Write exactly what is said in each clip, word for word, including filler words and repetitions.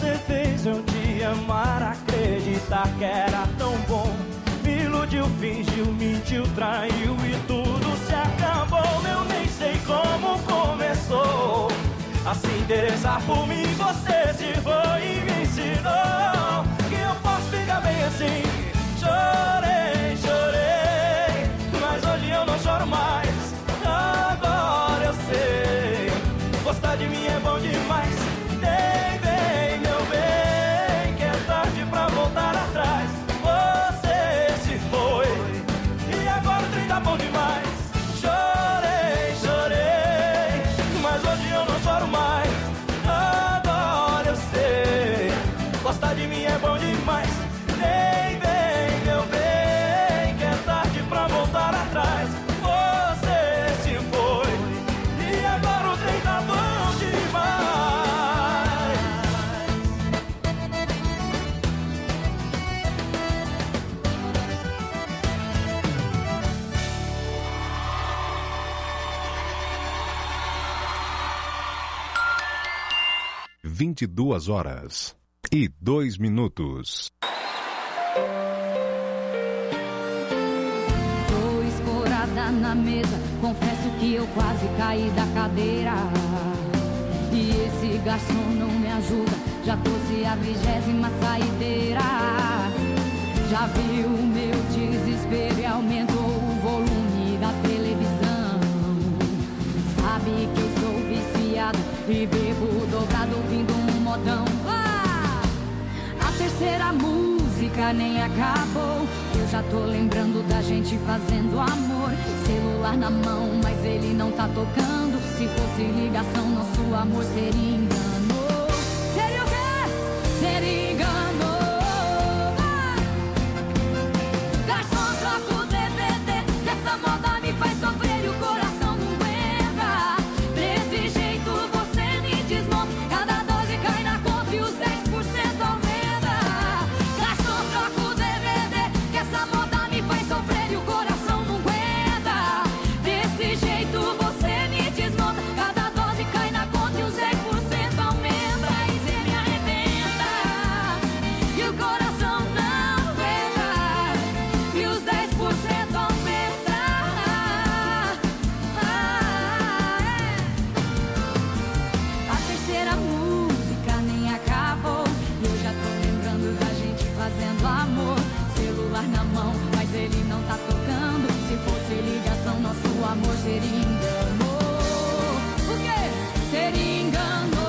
você fez eu te amar, acreditar que era tão bom. Me iludiu, fingiu, mentiu, traiu e tudo se acabou. Eu nem sei como começou a se interessar por mim. Você se foi e me ensinou que eu posso ficar bem assim. Chorei, chorei, mas hoje eu não choro mais. Agora eu sei, gostar de mim é bom demais. Vem, vem, meu bem, que é tarde pra voltar atrás. Você se foi e agora o trem tá bom demais. Chorei, chorei, mas hoje eu não choro mais. Agora eu sei, gostar de mim é bom demais. Vem, vem, meu bem, que é tarde pra voltar atrás. Você se foi e agora o trem tá bom demais. Vinte e duas horas e dois minutos. Tô escorada na mesa, confesso que eu quase caí da cadeira. E esse garçom não me ajuda, já trouxe a vigésima saideira. Já viu o meu desespero e aumentou o volume da televisão. Sabe que eu sou viciado e bebo dobrado ouvindo um modão. Ah! A terceira música nem acabou, eu já tô lembrando da gente fazendo amor. Celular na mão, mas ele não tá tocando. Se fosse ligação, nosso amor seria engano. Seria o quê? Seria engano. Ah! Garçom, troca o D V D, que essa moda me faz sofrer e o coração não aguenta. Desse jeito você me desmonta, cada doze cai na conta e os dez por cento aumenta. Garçom, troca o D V D, que essa moda me faz sofrer e o coração não aguenta. Desse jeito você me desmonta, cada doze cai na conta e os dez por cento aumenta. E cê me arrebenta e o coração não aguenta, e os dez por cento aumenta. Ah, é. A terceira música nem acabou, e eu já tô lembrando da gente fazendo amor. Celular na mão, mas ele não tá tocando. Se fosse ligação, nosso amor seria engano. O quê? Seria engano.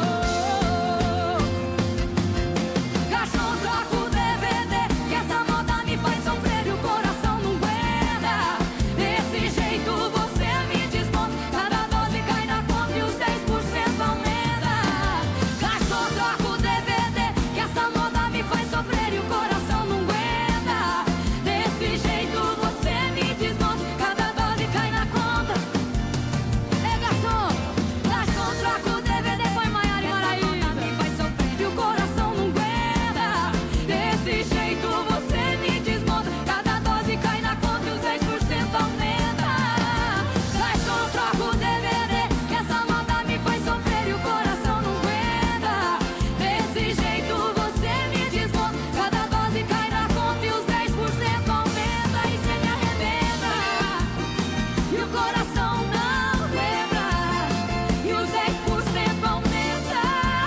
Garçom, troca o D V D, que essa moda me faz sofrer e o coração não aguenta. Desse jeito você me desmonta, cada doze cai na conta e os dez por cento aumenta. Garçom, troca o D V D, que essa moda me faz sofrer e o coração não aguenta. Desse jeito você me desmonta, cada doze cai na conta. É garçom, garçom, troca o D V D, põe Maiara e Maraísa. Me faz sofrer e o coração não aguenta. Desse jeito você me desmonta, cada doze cai na conta e os dez por cento aumenta. Garçom, troca o D V D, que essa moda me faz sofrer e o coração não aguenta. Desse jeito você me desmonta, cada doze cai na conta e os dez por cento aumenta. E cê me arrebenta e o coração não aguenta, e os dez por cento aumenta.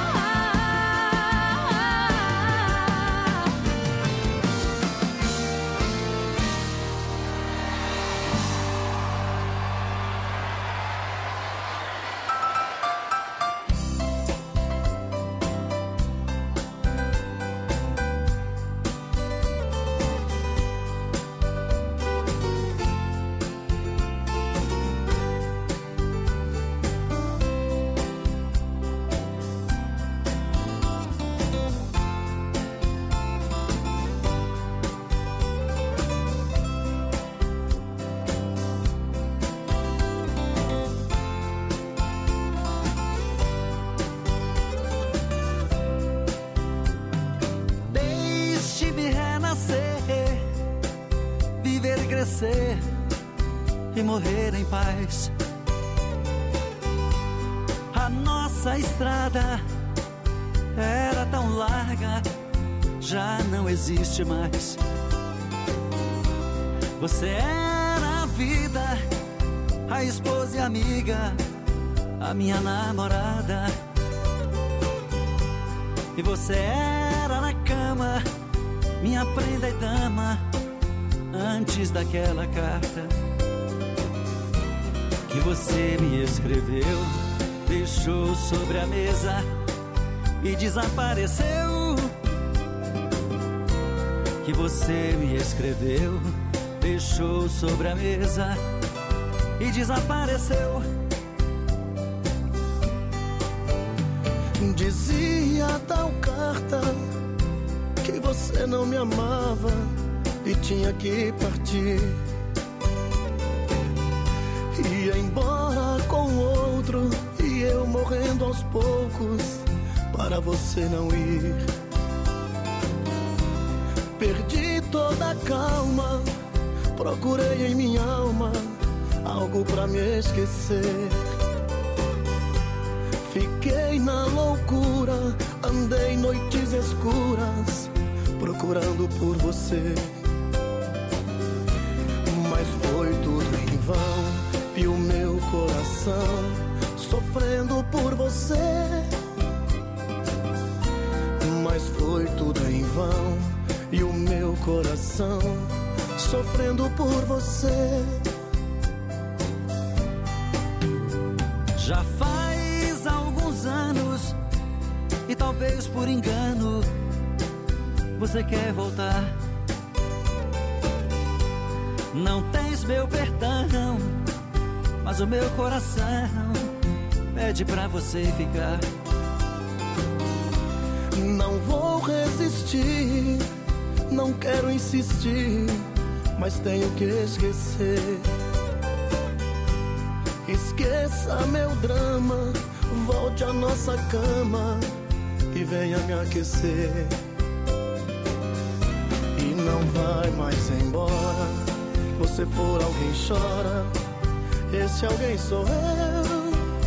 Deixe-me renascer, viver e crescer e morrer em paz. A nossa estrada era tão larga, já não existe mais. Você era a vida, a esposa e amiga, a minha namorada. E você era na cama, minha prenda e dama, antes daquela carta que você me escreveu, deixou sobre a mesa e desapareceu. Que você me escreveu, deixou sobre a mesa e desapareceu. Dizia tal carta que você não me amava e tinha que partir. Ia embora com outro e eu morrendo aos poucos para você não ir. Perdi toda a calma, procurei em minha alma algo pra me esquecer. Fiquei na loucura, andei noites escuras procurando por você. Mas foi tudo em vão e o meu coração sofrendo por você. Mas foi tudo em vão e o meu coração sofrendo por você. Já faz alguns anos e talvez por engano você quer voltar. Não tens meu perdão, mas o meu coração pede pra você ficar. Não vou resistir, não quero insistir, mas tenho que esquecer. Esqueça meu drama, volte à nossa cama e venha me aquecer. E não vai mais embora, você for alguém chora, esse alguém sou eu.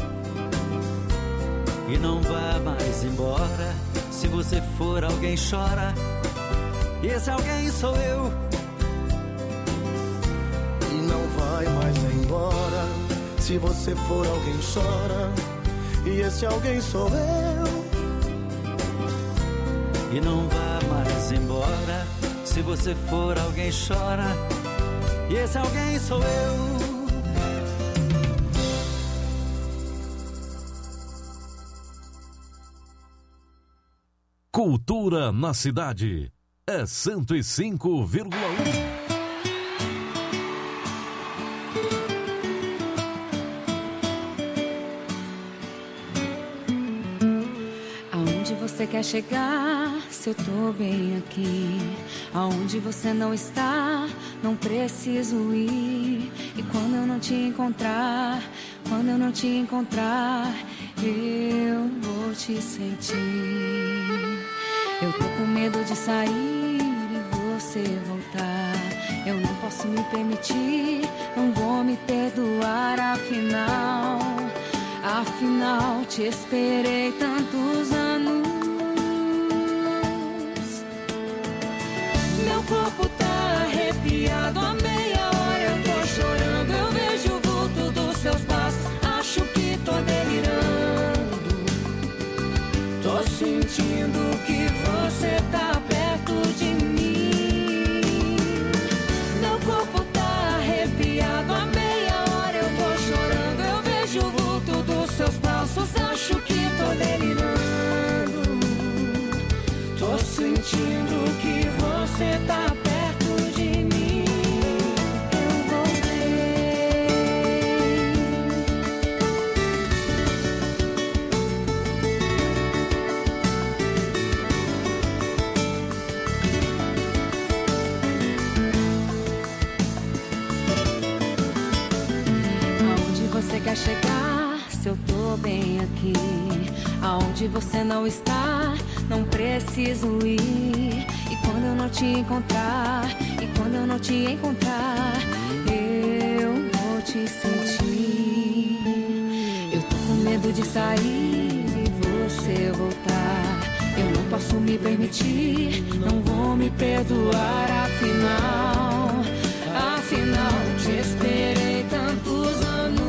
E não vá mais embora, se você for alguém chora, esse alguém sou eu. E não vai mais embora, se você for alguém chora, e esse alguém sou eu. E não vá mais embora, se você for alguém chora, e esse alguém sou eu. Cultura na cidade é cento e cinco vírgula um. Você quer chegar, se eu tô bem aqui. Aonde você não está, não preciso ir. E quando eu não te encontrar, quando eu não te encontrar, eu vou te sentir. Eu tô com medo de sair e você voltar. Eu não posso me permitir, não vou me perdoar. Afinal, afinal te esperei tantos anos. Meu corpo tá arrepiado, a meia hora eu tô chorando. Eu vejo o vulto dos seus passos, acho que tô delirando. Tô sentindo que você tá perto de mim. Meu corpo tá arrepiado, a meia hora eu tô chorando. Eu vejo o vulto dos seus passos, acho que tô delirando. Tô sentindo que você tá perto de mim. Eu voltei. Aonde você quer chegar, se eu tô bem aqui? Aonde você não está, não preciso ir. E quando eu não te encontrar, e quando eu não te encontrar, eu vou te sentir. Eu tô com medo de sair e você voltar. Eu não posso me permitir, não vou me perdoar, afinal, afinal, te esperei tantos anos.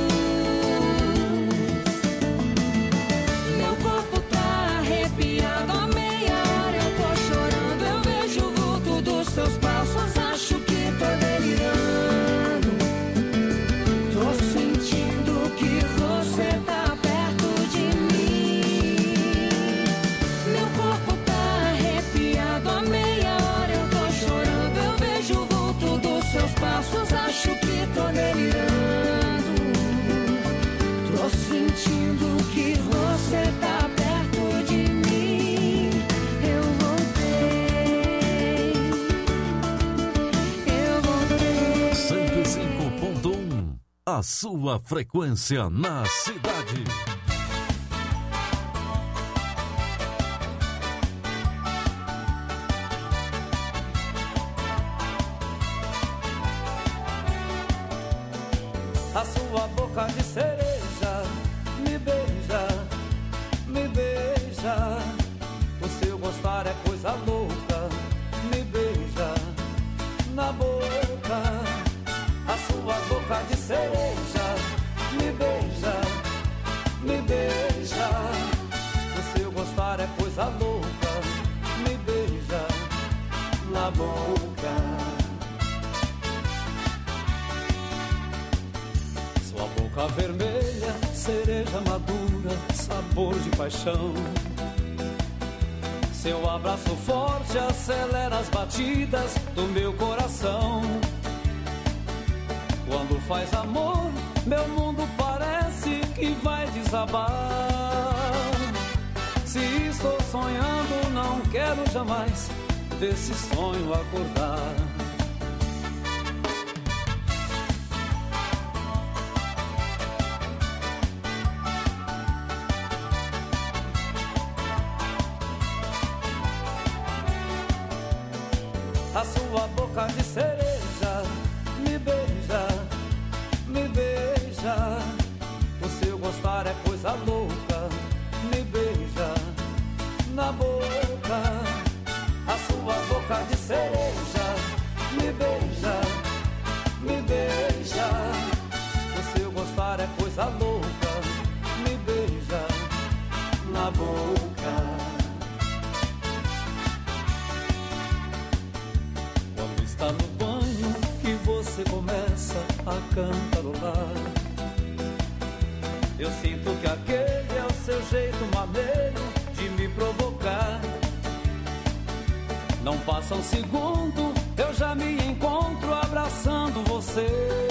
Meu corpo tá arrepiado, a meia hora eu tô chorando, eu vejo o vulto dos teus passos, acho que tô delirando. Tô sentindo que você tá perto de mim. Meu corpo tá arrepiado, a meia hora eu tô chorando, eu vejo o vulto dos seus passos, acho que tô delirando. Tô sentindo que você tá perto de mim. Eu voltei, eu voltei. cento e cinco ponto um, a sua frequência na cidade. A sua boca de cereja me beija, me beija. O seu gostar é coisa louca, me beija na boca. A sua boca de cereja me beija, me beija. O seu gostar é coisa louca, me beija na boca. Sua boca vermelha, cereja madura, sabor de paixão. Seu abraço forte acelera as batidas do meu coração. Quando faz amor, meu mundo parece que vai desabar. Se estou sonhando, não quero jamais desse sonho acordar. A sua boca de cereja me beija, me beija. O seu gostar é coisa louca, me beija na boca. A sua boca de cereja me beija, me beija. O seu gostar é coisa louca, me beija na boca. Está no banho que você começa a cantarolar. Eu sinto que aquele é o seu jeito maneiro de me provocar. Não passa um segundo, eu já me encontro abraçando você.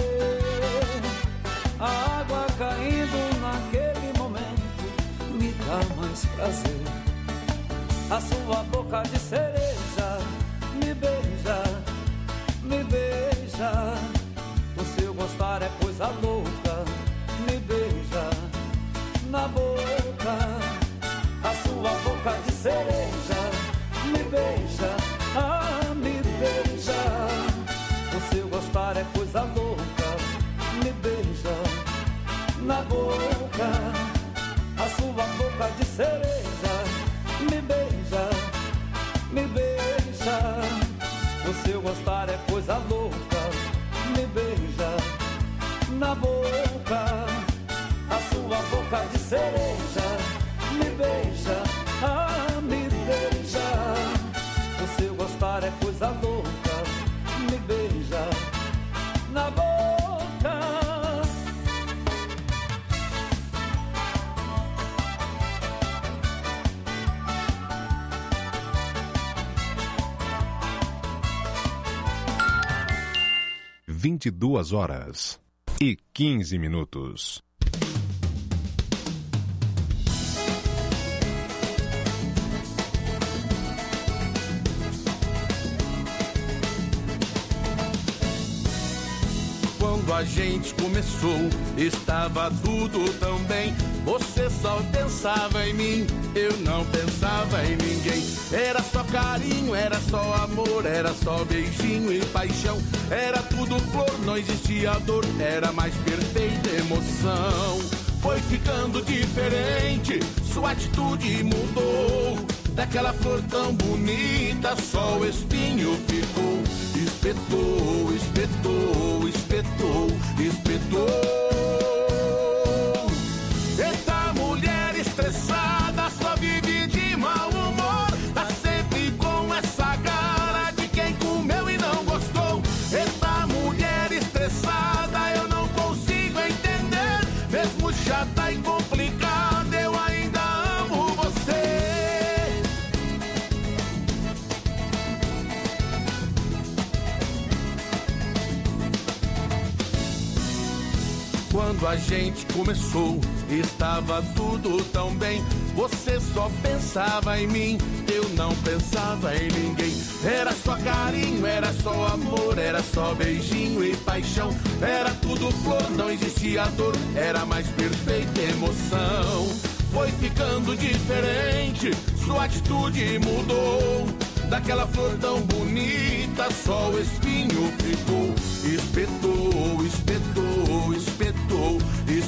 A água caindo naquele momento me dá mais prazer. A sua boca de cereja me beija, me beija. O seu gostar é coisa louca, me beija na boca. A sua boca de cereja me beija, ah, me beija. O seu gostar é coisa louca, me beija na boca. A sua boca de cereja me beija, me beija. O seu gostar é coisa louca, me beija na boca. A sua boca de cereja me beija, ah, me beija. O seu gostar é coisa louca, me beija na boca. vinte e duas horas e quinze minutos. Quando a gente começou, estava tudo tão bem. Você só pensava em mim, eu não pensava em ninguém. Era só carinho, era só amor, era só beijinho e paixão. Era tudo flor, não existia dor, era mais perfeita emoção. Foi ficando diferente, sua atitude mudou. daquela flor tão bonita, só o espinho ficou. Espetou, espetou, espetou, espetou. Eita mulher estressada, só vive de mau humor, tá sempre com essa cara de quem comeu e não gostou. Eita mulher estressada, eu não consigo entender, mesmo chata e complicada, eu ainda amo você. Quando a gente começou, estava tudo tão bem. Você só pensava em mim, eu não pensava em ninguém. Era só carinho, era só amor, era só beijinho e paixão. Era tudo flor, não existia dor, era mais perfeita emoção. Foi ficando diferente, sua atitude mudou. Daquela flor tão bonita, só o espinho ficou. Espetou, espetou, espetou,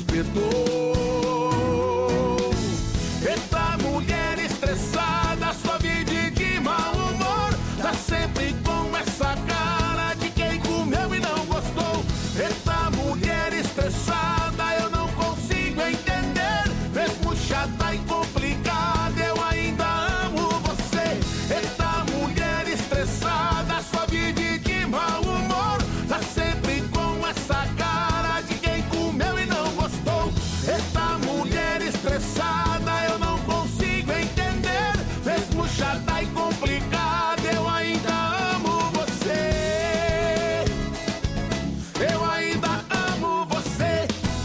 espetou. Eita mulher estressada, só vive de mau humor, tá sempre com essa cara de quem comeu e não gostou. Eita mulher estressada, eu não consigo entender, mesmo chata e complicada, eu ainda amo você. Eita mulher estressada, só vive de mau humor, tá sempre com essa cara de quem comeu e não gostou. Eita mulher estressada, eu não consigo entender, mesmo chata e complicada, eu ainda amo você. Eu ainda amo você.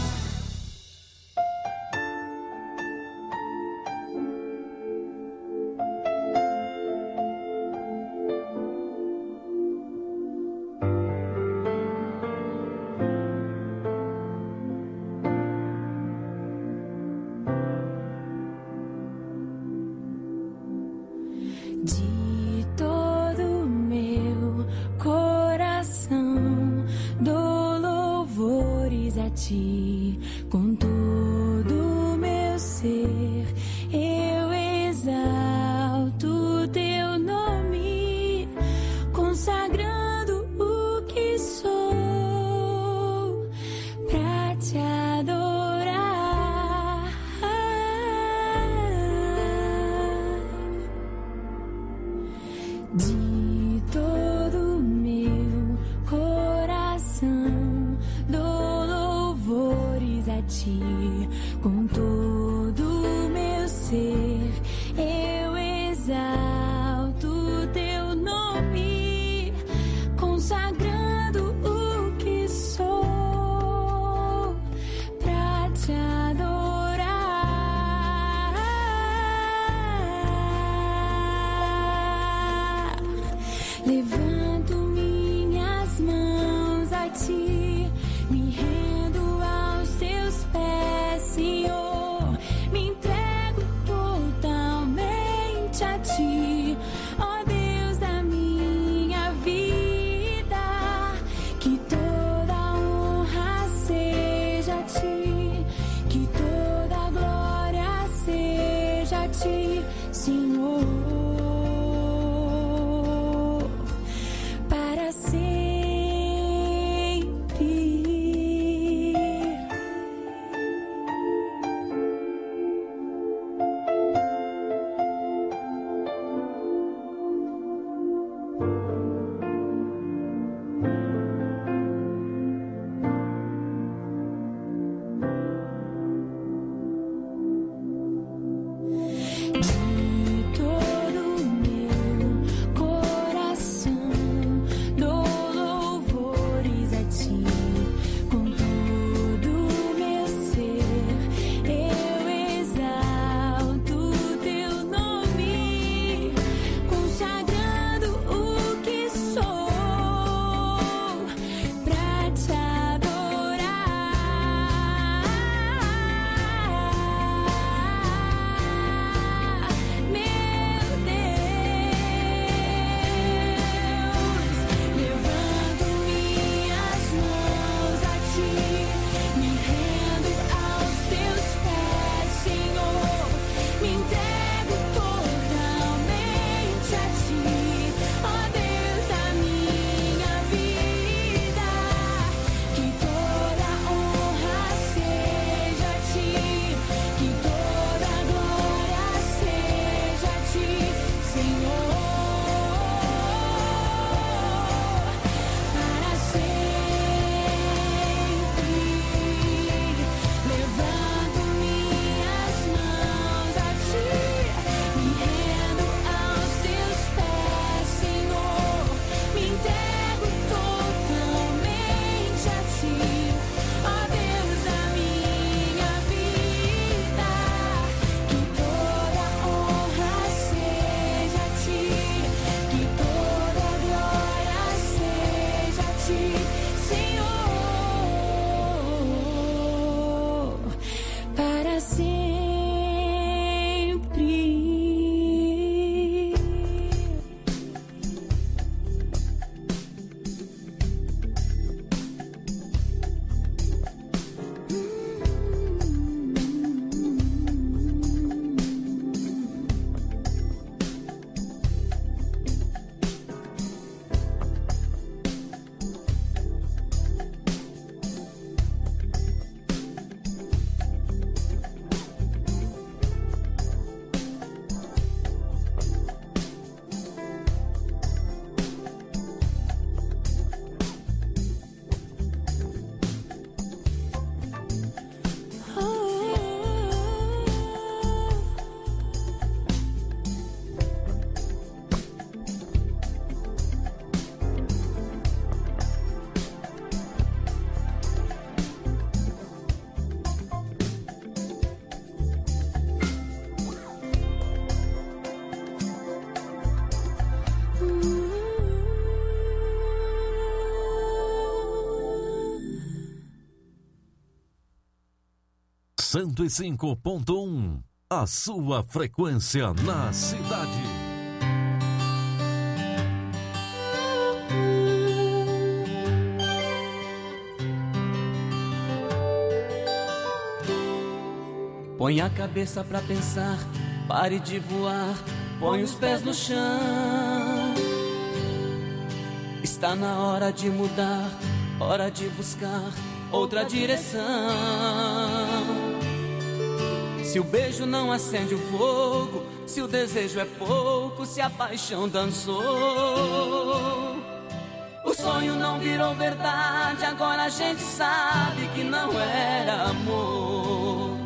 De todo meu coração dou louvores a ti, com todo meu ser eu exalto teu nome, consagrando o que sou pra te adorar. De todo meu coração dou louvores a ti, com todo meu ser eu exalto teu nome, consagrando o que sou pra te adorar. Levanto minhas mãos a ti, me rendo aos teus pés, Senhor, me entrego totalmente a ti, ó Deus da minha vida, que toda honra seja a ti, que toda glória seja a ti, Senhor, para sempre. De todo cento e cinco ponto um. A sua frequência na cidade. Põe a cabeça pra pensar, pare de voar, põe os pés no chão. Está na hora de mudar, hora de buscar outra direção. Se o beijo não acende o fogo, se o desejo é pouco, se a paixão dançou, o sonho não virou verdade, agora a gente sabe que não era amor.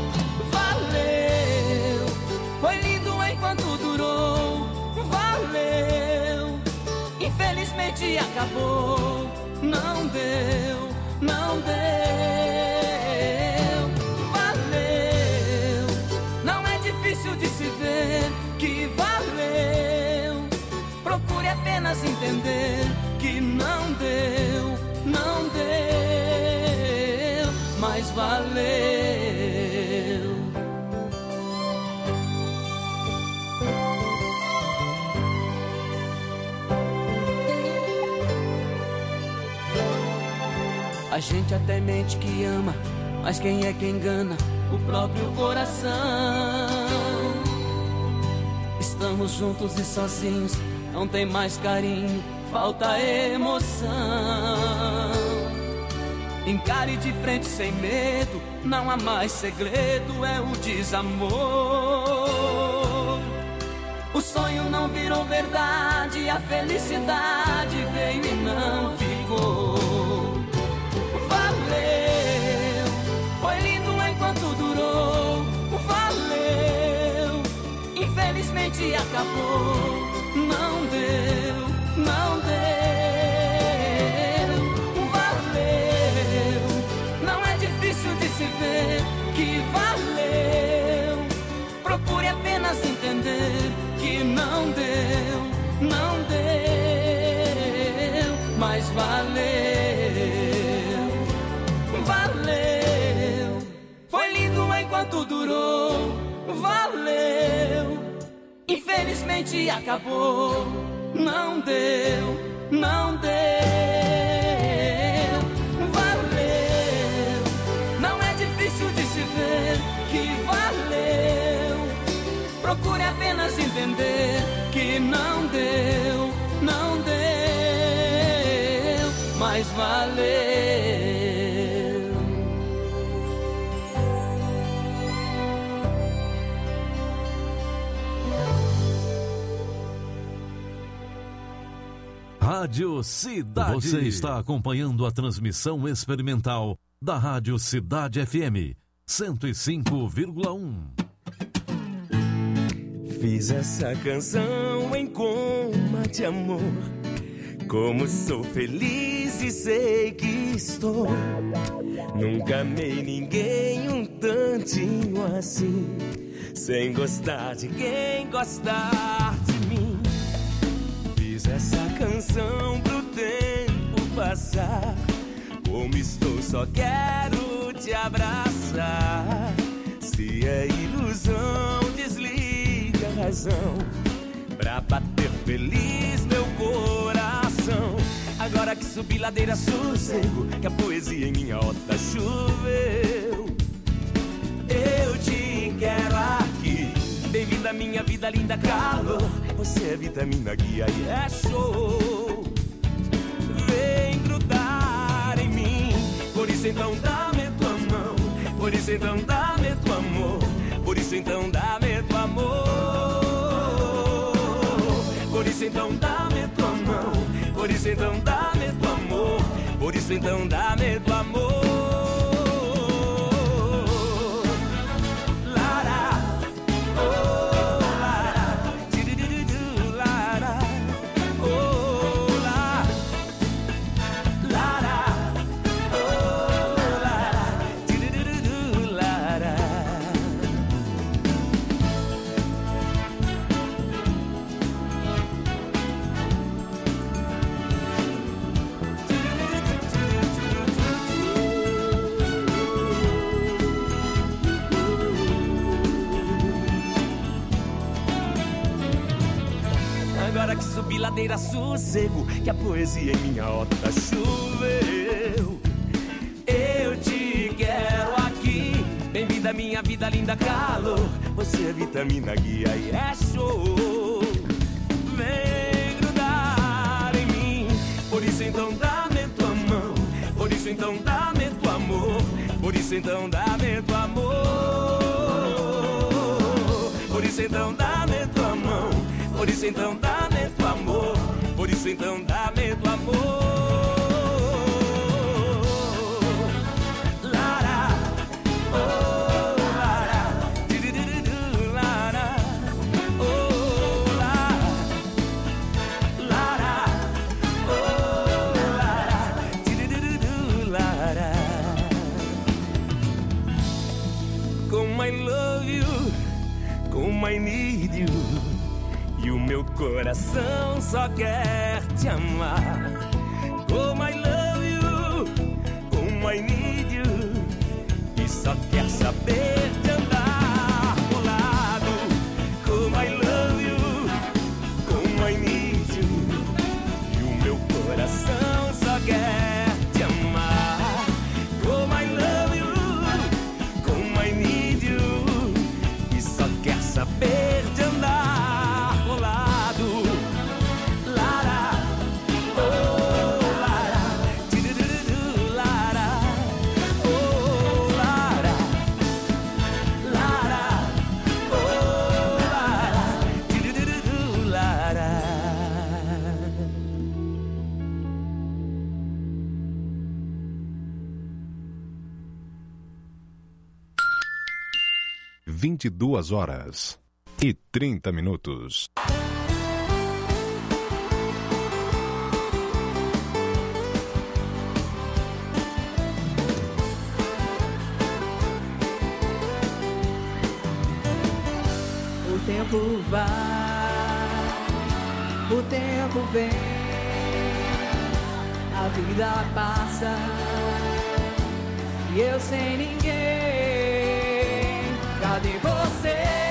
Valeu, foi lindo enquanto durou, valeu, infelizmente acabou, não deu, não deu, valeu, não é difícil de se ver que valeu, procure apenas entender que não deu, não deu, mas valeu. A gente até mente que ama, mas quem é que engana? O próprio coração. Estamos juntos e sozinhos, não tem mais carinho, falta emoção. Encare de frente sem medo, não há mais segredo, é o desamor. O sonho não virou verdade, a felicidade veio e não ficou. Valeu, foi lindo enquanto durou, valeu, infelizmente acabou, não deu, não deu, valeu, não é difícil de se ver que valeu, procure apenas entender que não deu, não deu, mas valeu. Valeu, foi lindo enquanto durou, valeu, infelizmente acabou, não deu, não deu, valeu, não é difícil de se ver que valeu, procure apenas entender que não deu, não deu, mas valeu. Rádio Cidade. Você está acompanhando a transmissão experimental da Rádio Cidade F M cento e cinco vírgula um. Fiz essa canção em coma de amor. Como sou feliz e sei que estou. Nunca amei ninguém um tantinho assim, sem gostar de quem gostar de mim. Fiz essa canção pro tempo passar. Como estou, só quero te abraçar. Se é ilusão, desliga a razão pra bater feliz meu coração. Agora que subi ladeira, sossego, que a poesia em minha horta choveu. Eu te quero aqui, bem-vinda à minha vida, linda calor. Você é vitamina, guia e é show. Vem grudar em mim, por isso então dá-me tua mão. Por isso então dá-me tua amor. Por isso então dá-me tua amor. Por isso então dá-me tua mão. Por isso então dá-me tua amor. Por isso então dá-me tua amor. de subir ladeira sossego, que a poesia em minha horta choveu. Eu te quero aqui, bem-vinda minha vida, linda calor. Você é vitamina, guia e é show. Vem grudar em mim, por isso então dá-me tua mão. Por isso então dá-me tua amor. Por isso então dá-me tua amor. Por isso então dá-me tua mão. Por isso então dá-me tua amor. Por isso então dá-me tua amor. I need you. E o meu coração só quer te amar. Como I love you, como I need you. E só quer saber de andar do lado. Como I love you, como I need you. E o meu coração só quer te amar. Como I love you, como I need you. E só quer saber de andar colado. Lara, oh Lara, tirururudu, Lara, oh Lara, Lara, oh Lara, tirururudu, Lara. Vinte e duas horas e trinta minutos. O tempo vai, o tempo vem, a vida passa e eu sem ninguém. Cadê você?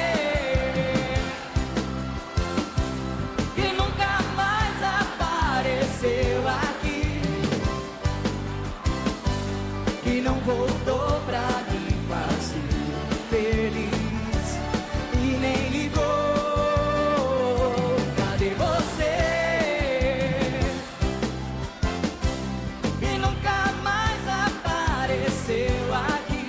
Que nunca mais apareceu aqui, que não voltou pra me fazer feliz e nem ligou. Cadê você? Que nunca mais apareceu aqui,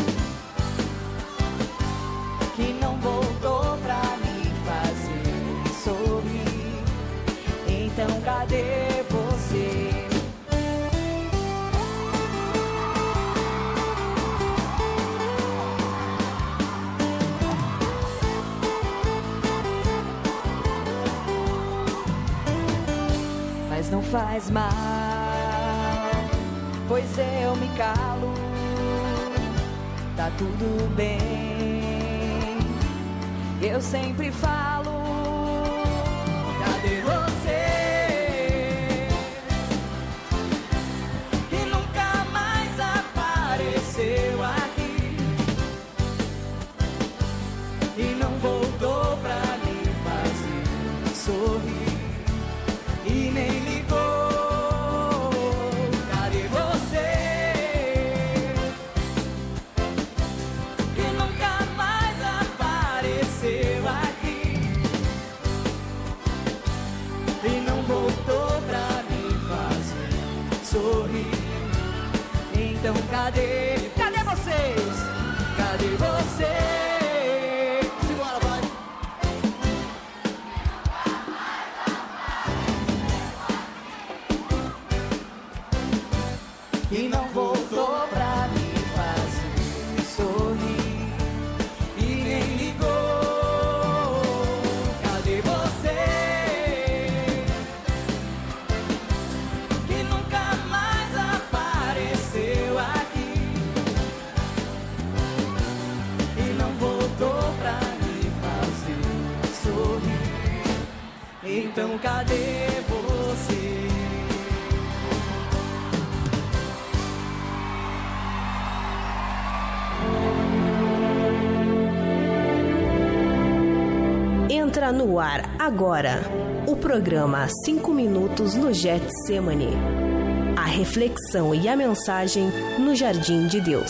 que não voltou pra me fazer sorrir. Então cadê você? Mas não faz mal, pois eu me calo. Tá tudo bem, eu sempre falo. Cadê você? Que nunca mais apareceu aqui e não voltou pra me fazer sorrir e nem ligou. Cadê você? Que nunca mais apareceu aqui e não voltou pra me fazer sorrir. Então cadê? Cadê vocês? Cadê você? Simbora, vai! E não voltou pra me fazer sorrir e nem ligou. Cadê você? Que nunca mais apareceu aqui e não voltou pra me fazer sorrir. Então cadê você? Entra no ar agora o programa cinco minutos no Getsemane. A reflexão e a mensagem no Jardim de Deus.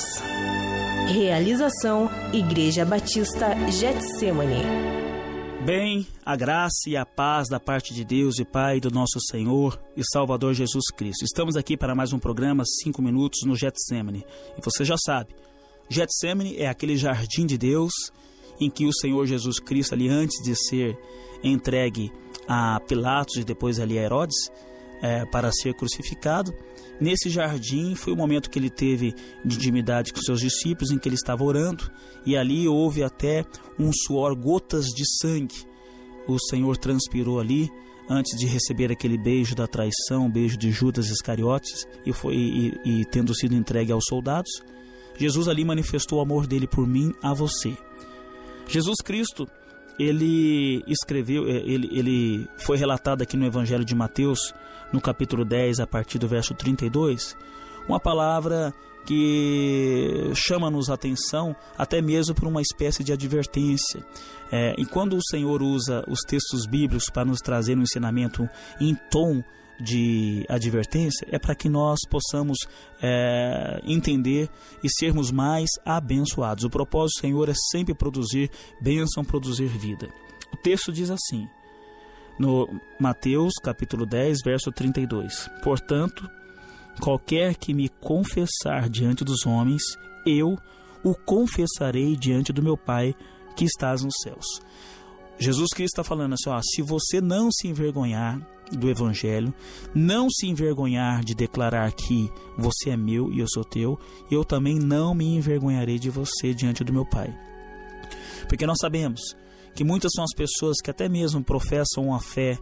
Realização Igreja Batista Getsemane. Bem, a graça e a paz da parte de Deus e Pai do nosso Senhor e Salvador Jesus Cristo. Estamos aqui para mais um programa cinco minutos no Getsemane. E você já sabe, Getsemane é aquele jardim de Deus em que o Senhor Jesus Cristo, ali antes de ser entregue a Pilatos e depois ali a Herodes, é, para ser crucificado, nesse jardim foi o momento que ele teve de intimidade com seus discípulos, em que ele estava orando, e ali houve até um suor, gotas de sangue. O Senhor transpirou ali antes de receber aquele beijo da traição, o beijo de Judas Iscariotes, e, foi, e, e tendo sido entregue aos soldados, Jesus ali manifestou o amor dele por mim, a você. Jesus Cristo, ele escreveu, ele, ele foi relatado aqui no Evangelho de Mateus, no capítulo dez, a partir do verso trinta e dois, uma palavra que chama-nos a atenção, até mesmo por uma espécie de advertência. É, e quando o Senhor usa os textos bíblicos para nos trazer um ensinamento em tom de advertência, é para que nós possamos é, entender e sermos mais abençoados. O propósito do Senhor é sempre produzir bênção, produzir vida. O texto diz assim, no Mateus capítulo dez, verso trinta e dois: portanto, qualquer que me confessar diante dos homens, eu o confessarei diante do meu Pai que estás nos céus. Jesus Cristo está falando assim, ó, se você não se envergonhar do Evangelho, não se envergonhar de declarar que você é meu e eu sou teu, eu também não me envergonharei de você diante do meu Pai. Porque nós sabemos que muitas são as pessoas que até mesmo professam uma fé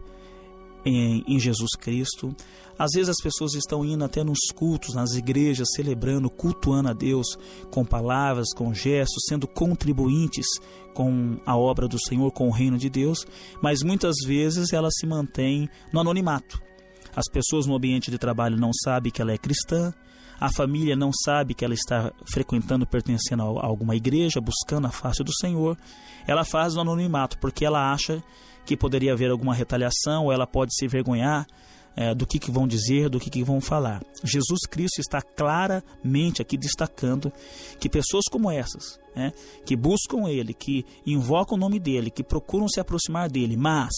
em, em Jesus Cristo. Às vezes as pessoas estão indo até nos cultos, nas igrejas, celebrando, cultuando a Deus com palavras, com gestos, sendo contribuintes com a obra do Senhor, com o reino de Deus, mas muitas vezes ela se mantém no anonimato. As pessoas no ambiente de trabalho não sabem que ela é cristã, a família não sabe que ela está frequentando, pertencendo a alguma igreja, buscando a face do Senhor. Ela faz no anonimato porque ela acha que poderia haver alguma retaliação, ou ela pode se envergonhar é, do que, que vão dizer, do que, que vão falar. Jesus Cristo está claramente aqui destacando que pessoas como essas, né, que buscam Ele, que invocam o nome dEle, que procuram se aproximar dEle, mas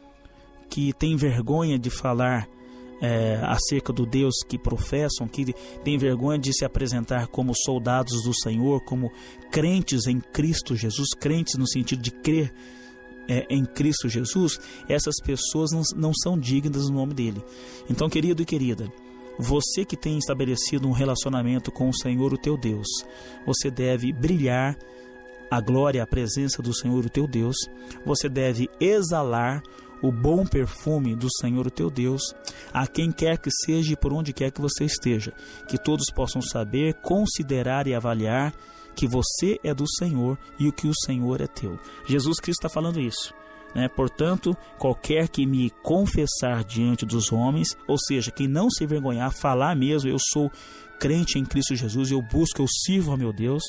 que têm vergonha de falar é, acerca do Deus que professam, que têm vergonha de se apresentar como soldados do Senhor, como crentes em Cristo Jesus, crentes no sentido de crer É, em Cristo Jesus, essas pessoas não, não são dignas do nome dele. Então, querido e querida, você que tem estabelecido um relacionamento com o Senhor, o teu Deus, você deve brilhar a glória, a presença do Senhor, o teu Deus. Você deve exalar o bom perfume do Senhor, o teu Deus, a quem quer que seja e por onde quer que você esteja. Que todos possam saber, considerar e avaliar que você é do Senhor e o que o Senhor é teu. Jesus Cristo está falando isso, né? Portanto, qualquer que me confessar diante dos homens, ou seja, quem não se envergonhar, falar mesmo, eu sou crente em Cristo Jesus, eu busco, eu sirvo a meu Deus,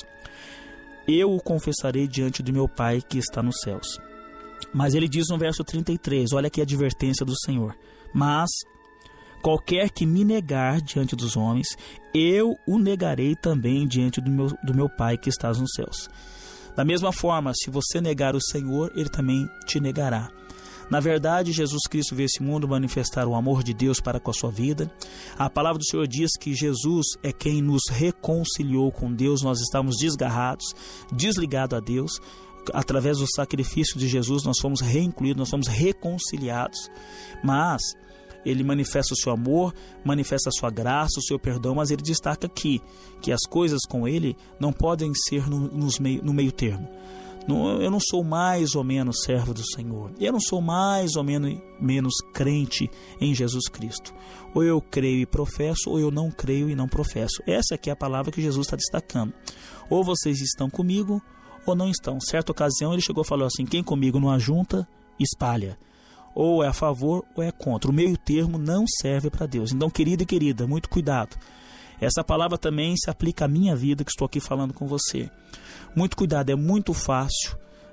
eu o confessarei diante do meu Pai que está nos céus. Mas ele diz no verso trinta e três, olha aqui a advertência do Senhor: mas qualquer que me negar diante dos homens, eu o negarei também diante do meu, do meu Pai que estás nos céus. Da mesma forma, se você negar o Senhor, Ele também te negará. Na verdade, Jesus Cristo veio a esse mundo manifestar o amor de Deus para com a sua vida. A palavra do Senhor diz que Jesus é quem nos reconciliou com Deus. Nós estávamos desgarrados, desligados a Deus. Através do sacrifício de Jesus, nós fomos reincluídos, nós fomos reconciliados. Mas Ele manifesta o seu amor, manifesta a sua graça, o seu perdão, mas ele destaca aqui que as coisas com ele não podem ser no, nos meio, no meio termo. Não, eu não sou mais ou menos servo do Senhor, eu não sou mais ou menos, menos crente em Jesus Cristo. Ou eu creio e professo, ou eu não creio e não professo. Essa aqui é a palavra que Jesus está destacando. Ou vocês estão comigo, ou não estão. Certa ocasião ele chegou e falou assim: quem comigo não ajunta, espalha. Ou é a favor ou é contra. O meio termo não serve para Deus. Então, querido e querida, muito cuidado. Essa palavra também se aplica à minha vida, que estou aqui falando com você. Muito cuidado, é muito fácil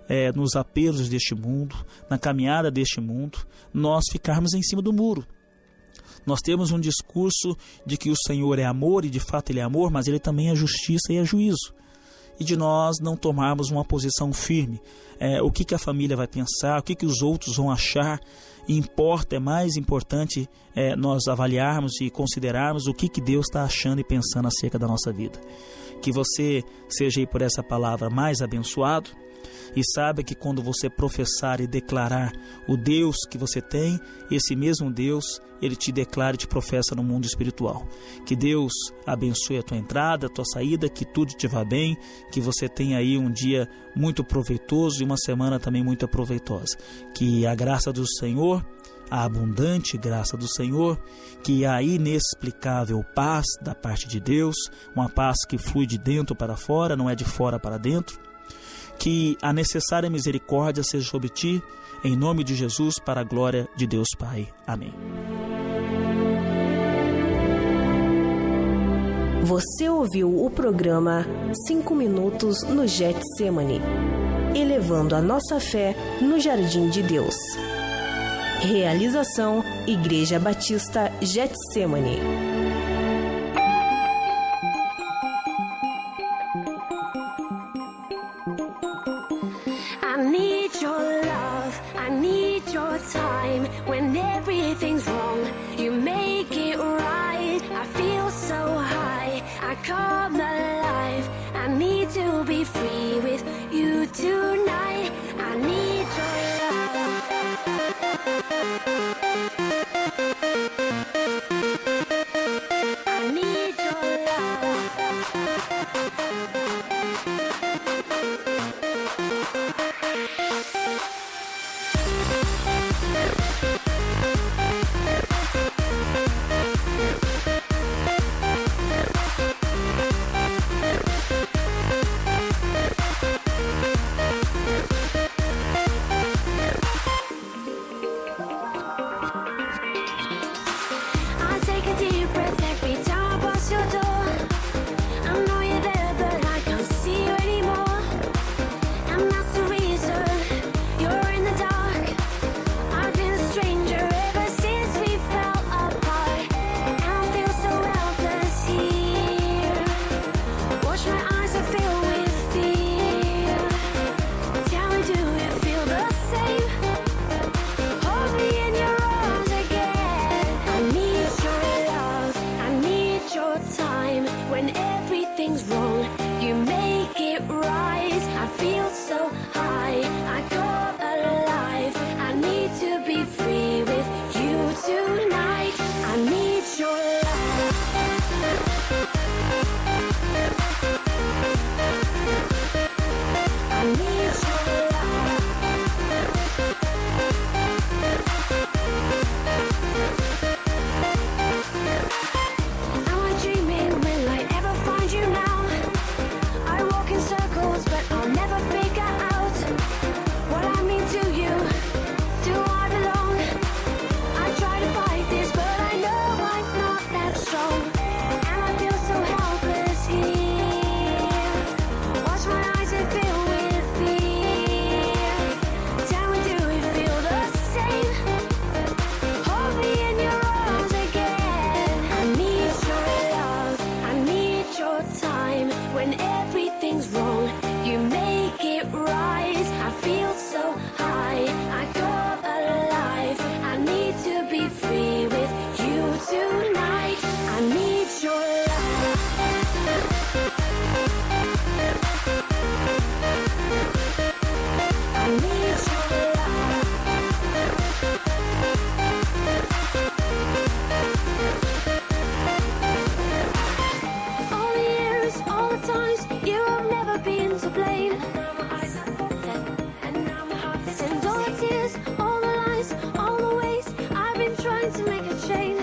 é, nos apelos deste mundo, na caminhada deste mundo, nós ficarmos em cima do muro. Nós temos um discurso de que o Senhor é amor, e de fato Ele é amor, mas Ele também é justiça e é juízo. E de nós não tomarmos uma posição firme. É, o que, que a família vai pensar, o que, que os outros vão achar. Importa, é mais importante é, nós avaliarmos e considerarmos o que, que Deus está achando e pensando acerca da nossa vida. Que você seja aí por essa palavra mais abençoado, e saiba que quando você professar e declarar o Deus que você tem, esse mesmo Deus, Ele te declara e te professa no mundo espiritual. Que Deus abençoe a tua entrada, a tua saída, que tudo te vá bem, que você tenha aí um dia muito proveitoso e uma semana também muito proveitosa. Que a graça do Senhor, a abundante graça do Senhor, que a inexplicável paz da parte de Deus, uma paz que flui de dentro para fora, não é de fora para dentro, que a necessária misericórdia seja sobre ti, em nome de Jesus, para a glória de Deus Pai. Amém. Você ouviu o programa cinco minutos no Getsemane, elevando a nossa fé no jardim de Deus. Realização Igreja Batista Getsemane. I need your love, I need your time. When everything's wrong, you make it right. I feel so high, I come alive. I need to be free with you tonight. I need your love. I need your love. I take a deep breath every time I pass your door. I know you're there, but I can't see you anymore. And that's the reason you're in the dark. I've been a stranger ever since we fell apart. And I feel so helpless here. Watch my eyes are filled with fear. Tell me, do you feel the same? Hold me in your arms again. I need your love, I need your time. When everything's wrong, you make it right. I feel so high, I come alive. I need to be free with you tonight. I need your love. I need your love. Am I dreaming? Will I ever find you now? I walk in circles, but I'll never figure out what I mean to you. Do I belong? I try to fight this, but I know I'm not that strong. And I feel so helpless here. Watch my eyes and fill with fear. Tell me, do you feel the same? Hold me in your arms again. I need your love, I need your time. When everything's wrong, you make it right. I feel so high, I come alive. I need to be free with you tonight. I need your love. I need your love. All the years, all the times, you have never been to blame. And all the tears, all the lies, all the ways I've been trying to make a change.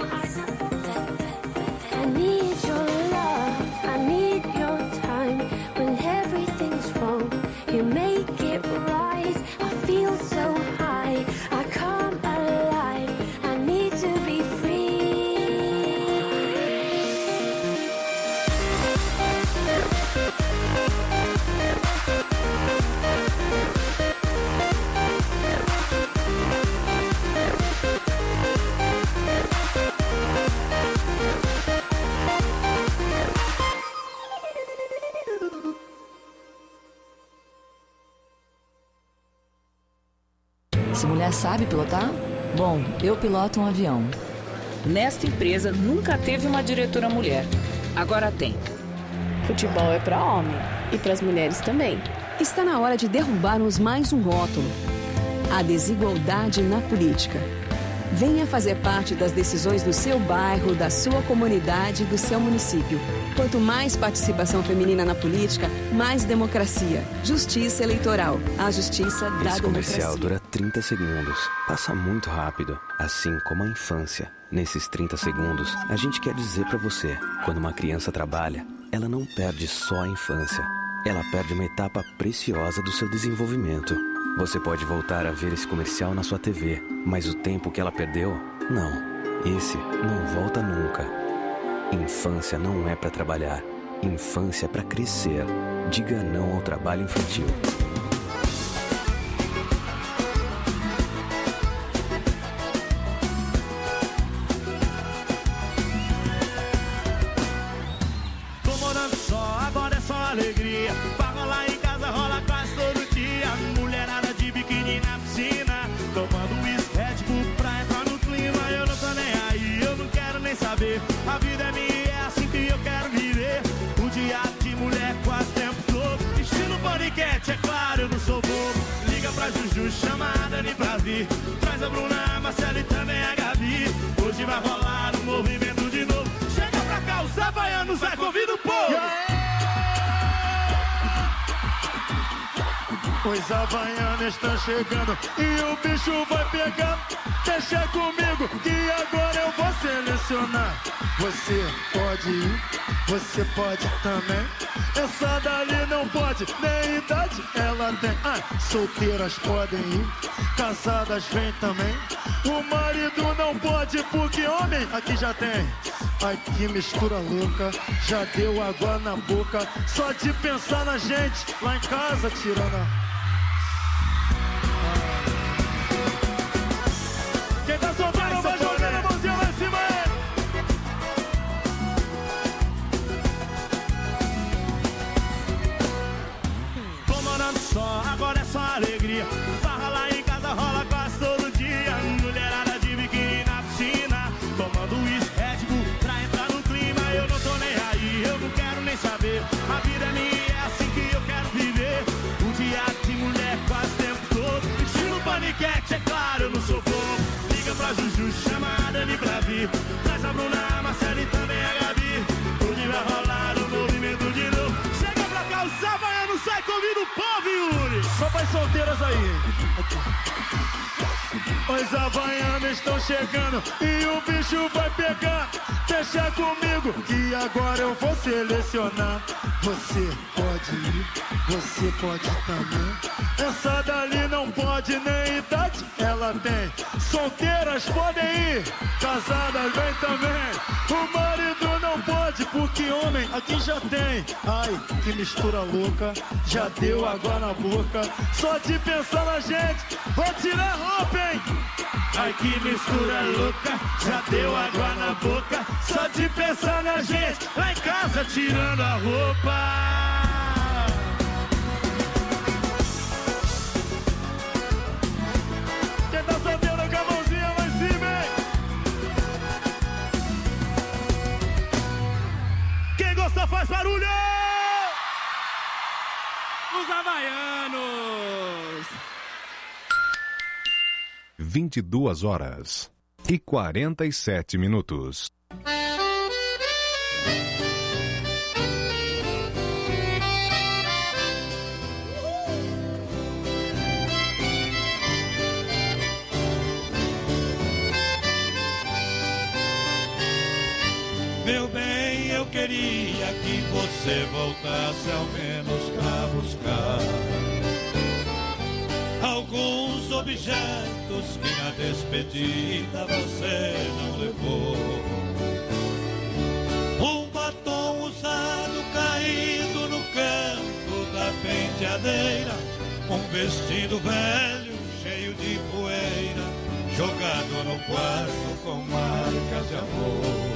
I need your love, I need your time. When everything's wrong, you make it right. I feel so high, I come alive. I need to be free. Se mulher sabe pilotar? Bom, eu piloto um avião. Nesta empresa nunca teve uma diretora mulher. Agora tem. Futebol é para homem e para as mulheres também. Está na hora de derrubarmos mais um rótulo: a desigualdade na política. Venha fazer parte das decisões do seu bairro, da sua comunidade, do seu município. Quanto mais participação feminina na política, mais democracia. Justiça eleitoral. A justiça da democracia. Esse comercial dura trinta segundos. Passa muito rápido, assim como a infância. Nesses trinta segundos, a gente quer dizer pra você: quando uma criança trabalha, ela não perde só a infância. Ela perde uma etapa preciosa do seu desenvolvimento. Você pode voltar a ver esse comercial na sua T V, mas o tempo que ela perdeu, não. Esse não volta nunca. Infância não é pra trabalhar. Infância é pra crescer. Diga não ao trabalho infantil. Tô morando só, agora é só alegria. Pra rolar em casa, rola quase todo dia. Mulherada de biquíni na piscina, tomando uísque, Red Bull pra entrar no clima. Eu não tô nem aí, eu não quero nem saber. A vida é minha e é assim que eu quero viver. O dia de mulher quase o tempo todo. Estilo paniquete, é claro, eu não sou bobo. Liga pra Juju, chama a Dani pra vir. Traz a Bruna, a Marcela e também a Gabi. Hoje vai rolar um movimento de novo. Chega pra cá, os havaianos, vai, convida o povo. Os havaianos estão chegando e o bicho vai pegar. Deixa comigo que agora eu vou selecionar. Você pode ir, você pode também. Essa dali não pode, nem idade ela tem. Ah, solteiras podem ir, casadas vem também. O marido não pode porque homem aqui já tem. Ai, que mistura louca, já deu água na boca. Só de pensar na gente lá em casa tirando a... Quem tá soltando vai jogando a mãozinha lá em cima aí. Tô morando só, agora é só alegria. Farra lá em casa, rola quase todo dia. Mulherada de biquíni na piscina, tomando uísque, Red Bull pra entrar no clima. Eu não tô nem aí, eu não quero nem saber. A vida é minha e é assim que eu quero viver. Um dia de mulher quase o tempo todo. Estilo paniquete, é claro, eu não sou bobo. Liga pra Juju, chama a Dani pra vir. Traz a Bruna, a Marcela e também a Gabi. Hoje vai rolar um movimento de novo. Chega pra cá, os havaianos, sai, convida o povo, Yuri. Só para solteiras aí. Os havaianos estão chegando e o bicho vai pegar. Deixa comigo que agora eu vou selecionar. Você pode ir, você pode também. Essa dali não pode, nem idade ela tem. Solteiras podem ir, casadas vem também. O marido não pode porque homem aqui já tem. Ai, que mistura louca, já deu água na boca. Só de pensar na gente, vou tirar a roupa, hein? Ai, que mistura louca, já deu água na boca. Só de pensar na gente, lá em casa tirando a roupa. Quem tá solteiro com a mãozinha lá em cima, hein? Quem gosta faz barulho! Os havaianos! vinte e duas horas e quarenta e sete minutos. Meu bem, eu queria que você voltasse ao menos pra buscar alguns objetos que na despedida você não levou. Um batom usado caído no canto da penteadeira, um vestido velho cheio de poeira, jogado no quarto com marcas de amor.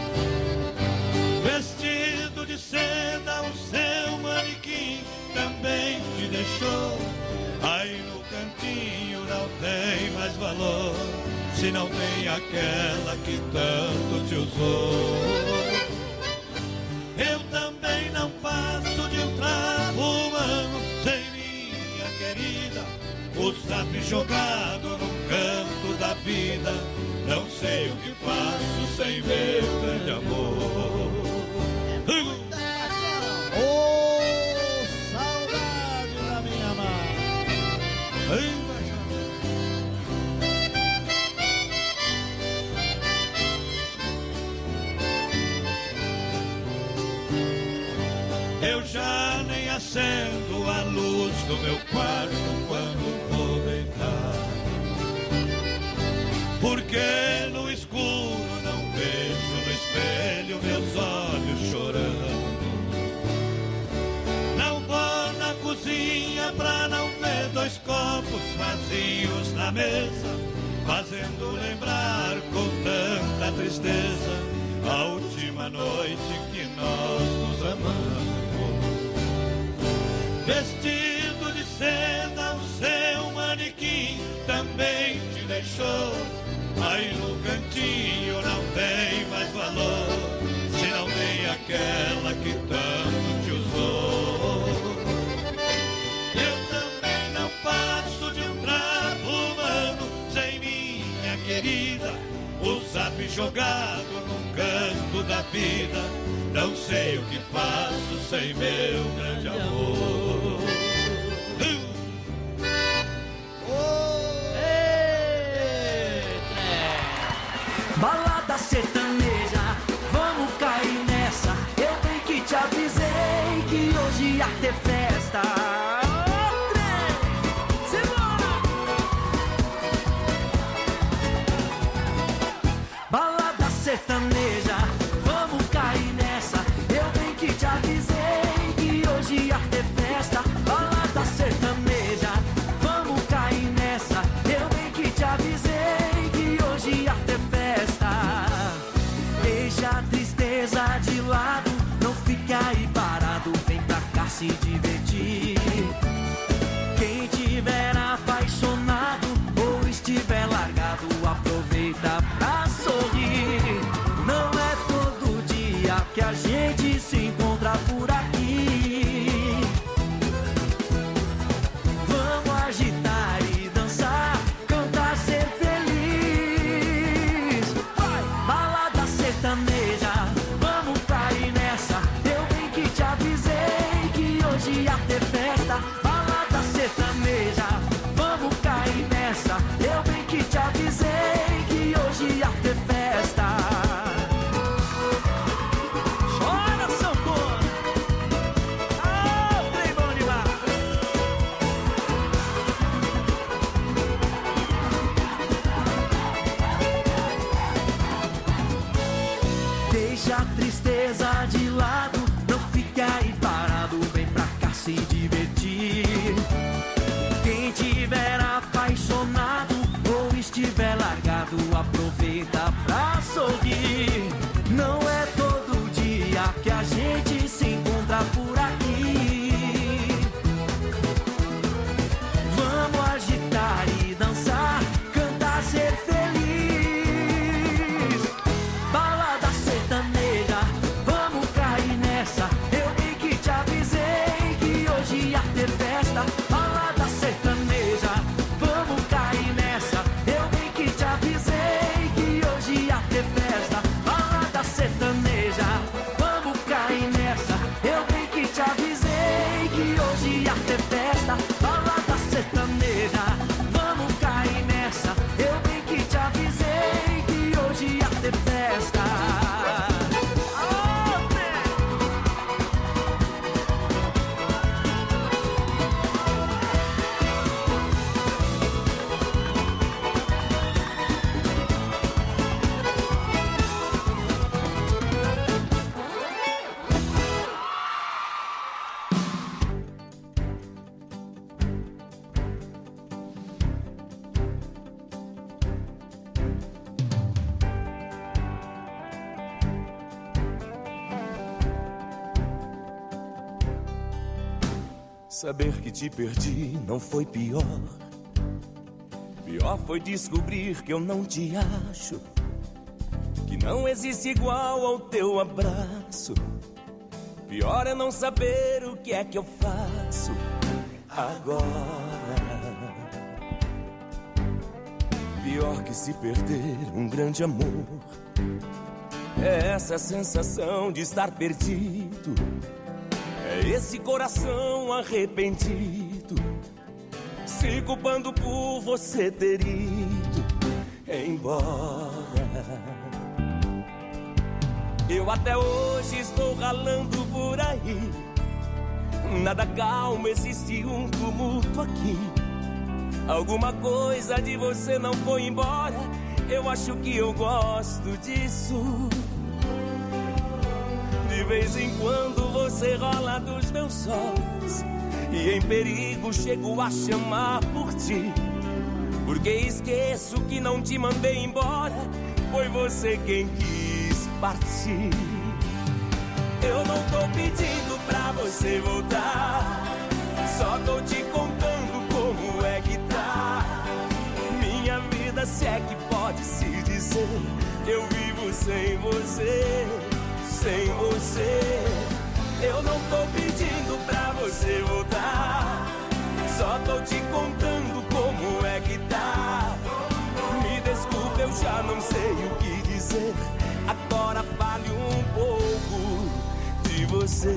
Vestido de seda, o seu manequim também te deixou. Aí no cantinho não tem valor se não tem aquela que tanto te usou. Eu também não passo de um trapo humano sem minha querida, o zap jogado no canto da vida. Não sei o que faço sem meu grande amor. Oh, saudade da minha mãe. Eu já nem acendo a luz do meu quarto quando vou deitar, porque no escuro não vejo no espelho meus olhos chorando. Não vou na cozinha pra não ver dois copos vazios na mesa, fazendo lembrar com tanta tristeza a última noite que nós nos amamos. Vestido de seda, o seu manequim também te deixou. Aí no cantinho não tem mais valor se não tem aquela que tanto te usou. Eu também não passo de um trapo humano sem minha querida, o zap jogado num canto da vida. Não sei o que faço sem meu grande amor. Balada sertaneja, vamos cair nessa. Eu bem que te avisei que hoje ia ter festa. Balada sertaneja, vamos cair nessa. Eu bem que te avisei que hoje ia ter festa. Balada sertaneja, vamos cair nessa. Eu bem que te avisei que hoje ia ter festa. Deixa a tristeza de lado, não fique aí parado, vem pra cá se divertir. Quem tiver apaixonado ou estiver largado, aproveita pra sorrir. Não é todo dia que a gente se encontra por aqui. Vamos agitar e dançar, cantar, ser feliz. Vai! Balada sertaneja, vamos cair nessa. Eu bem que te avisei que hoje ia ter festa. Balada sertaneja, vamos cair nessa. Eu bem que te avisei que hoje ia ter festa. Chora, sanfona! Ah, trem bom demais! Deixa a tristeza de lado, não fique aí parado, vem pra cá se divertir. Quem tiver apaixonado ou estiver largado, aproveita pra sorrir. Não é todo dia que a gente se encontra por aqui. Vamos agitar e dançar, cantar, ser feliz. Balada sertaneja, vamos cair nessa. Eu bem que te avisei que hoje ia ter festa. Balada sertaneja, vamos cair nessa. Eu bem que te avisei que hoje ia ter festa. Balada sertaneja, vamos cair nessa. Eu bem que te avisei que hoje ia ter festa. Balada sertaneja, vamos cair nessa. Eu bem que te avisei que hoje ia ter festa. Saber que te perdi não foi pior. Pior foi descobrir que eu não te acho, que não existe igual ao teu abraço. Pior é não saber o que é que eu faço agora. Pior que se perder um grande amor é essa sensação de estar perdido, é esse coração arrependido, se culpando por você ter ido embora. Eu até hoje estou ralando por aí, nada calmo, existe um tumulto aqui. Alguma coisa de você não foi embora, eu acho que eu gosto disso. De vez em quando você rola dos meus olhos, e em perigo chego a chamar por ti, porque esqueço que não te mandei embora, foi você quem quis partir. Eu não tô pedindo pra você voltar, só tô te contando como é que tá minha vida, se é que pode se dizer. Eu vivo sem você, sem você. Eu não tô pedindo pra você voltar, só tô te contando como é que tá. Me desculpe, eu já não sei o que dizer, agora fale um pouco de você.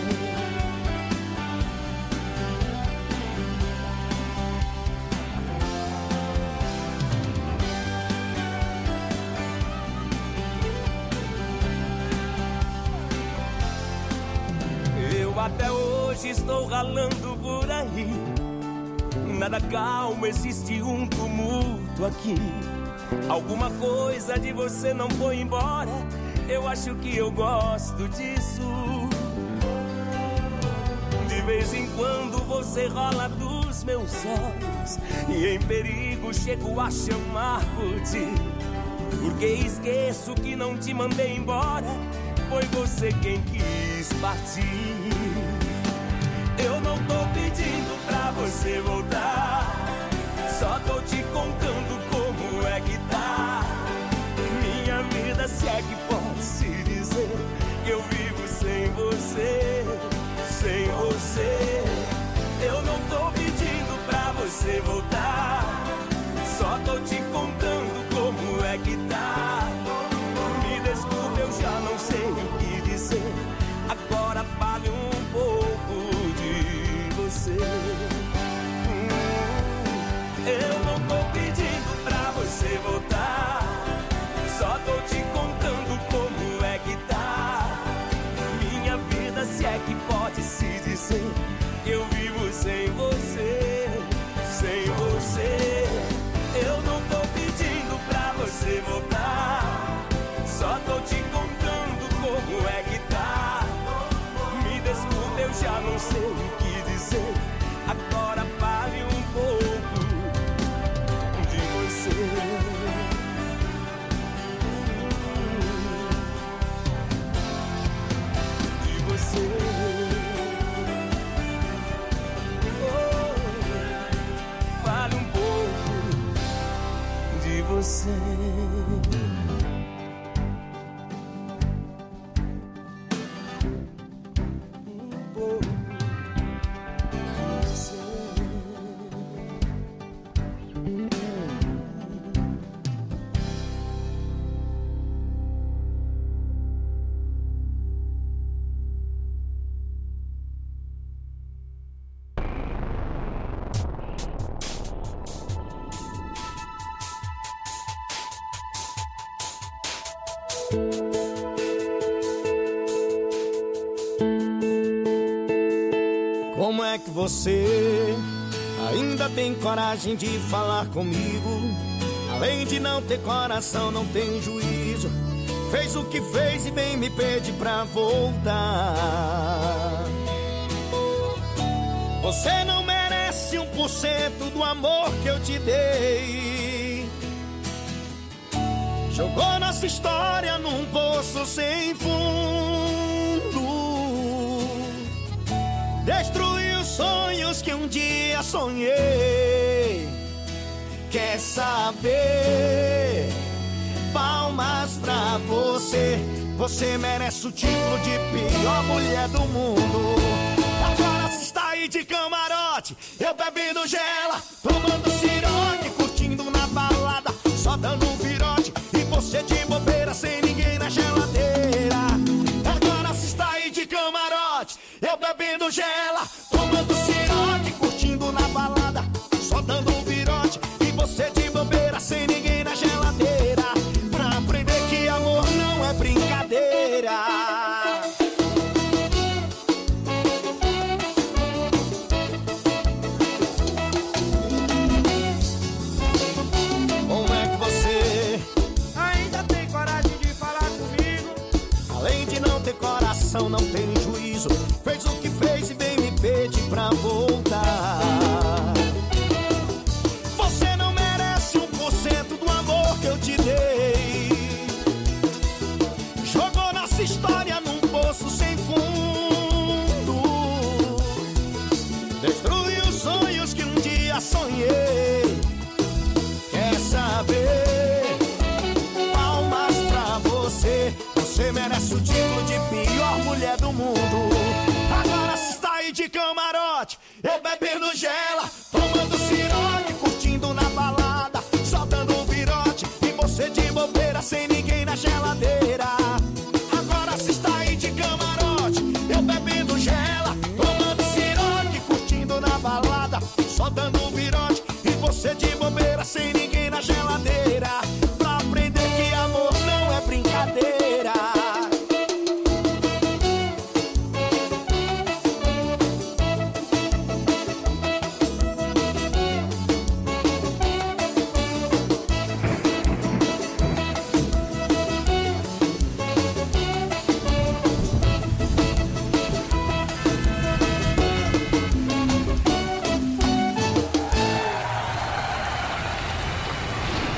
Até hoje estou ralando por aí, nada calmo, existe um tumulto aqui. Alguma coisa de você não foi embora, eu acho que eu gosto disso. De vez em quando você rola dos meus olhos, e em perigo chego a chamar por ti, porque esqueço que não te mandei embora, foi você quem quis partir. Eu não tô pedindo pra você voltar, só tô te contando como é que tá minha vida, se é que pode se dizer. Eu vivo sem você, sem você. Eu não tô pedindo pra você voltar, só tô te contando como é que tá. Me desculpe, eu já não sei o que dizer, agora fale um pouco de você. Eu não tô pedindo pra você voltar, só tô te contando como é que tá minha vida, se é que pode se dizer. Eu vivo sem você, sem você. Eu não tô pedindo pra você voltar, só tô te contando como é que tá. Me desculpe, eu já não sei o que dizer, agora fale um pouco de você. De você. Oh, fale um pouco de você. Como é que você ainda tem coragem de falar comigo? Além de não ter coração, não tem juízo. Fez o que fez e vem me pedir pra voltar. Você não merece um por cento do amor que eu te dei. Jogou nossa história num poço sem fundo. Destruiu sonhos que um dia sonhei. Quer saber? Palmas pra você. Você merece o título de pior mulher do mundo. Agora se está aí de camarote, eu bebendo gela, tomando ciroque, curtindo na balada, só dando um virote, e você de bobeira sem ninguém na geladeira. Agora se está aí de camarote, eu bebendo gela, tomando ciroque, curtindo na balada, só dando um virote, e você de bobeira sem ninguém na geladeira. Pra aprender que amor não é brincadeira. Como é que você ainda tem coragem de falar comigo? Além de não ter coração, não tem juízo. Fez o que fez e vem me pedir pra voltar. Você não merece um por cento do amor que eu te dei. Jogou nossa história num poço sem fundo. Destruiu os sonhos que um dia sonhei. Quer saber? Palmas pra você. Você merece o título de pior mulher do mundo. Agora se está aí de camarote, eu bebendo gela, tomando ciroque, curtindo na balada, só dando um virote, e você de bobeira sem ninguém na geladeira. Agora se está aí de camarote, eu bebendo gela, tomando ciroque, curtindo na balada, só dando um virote, e você de bobeira sem ninguém na geladeira.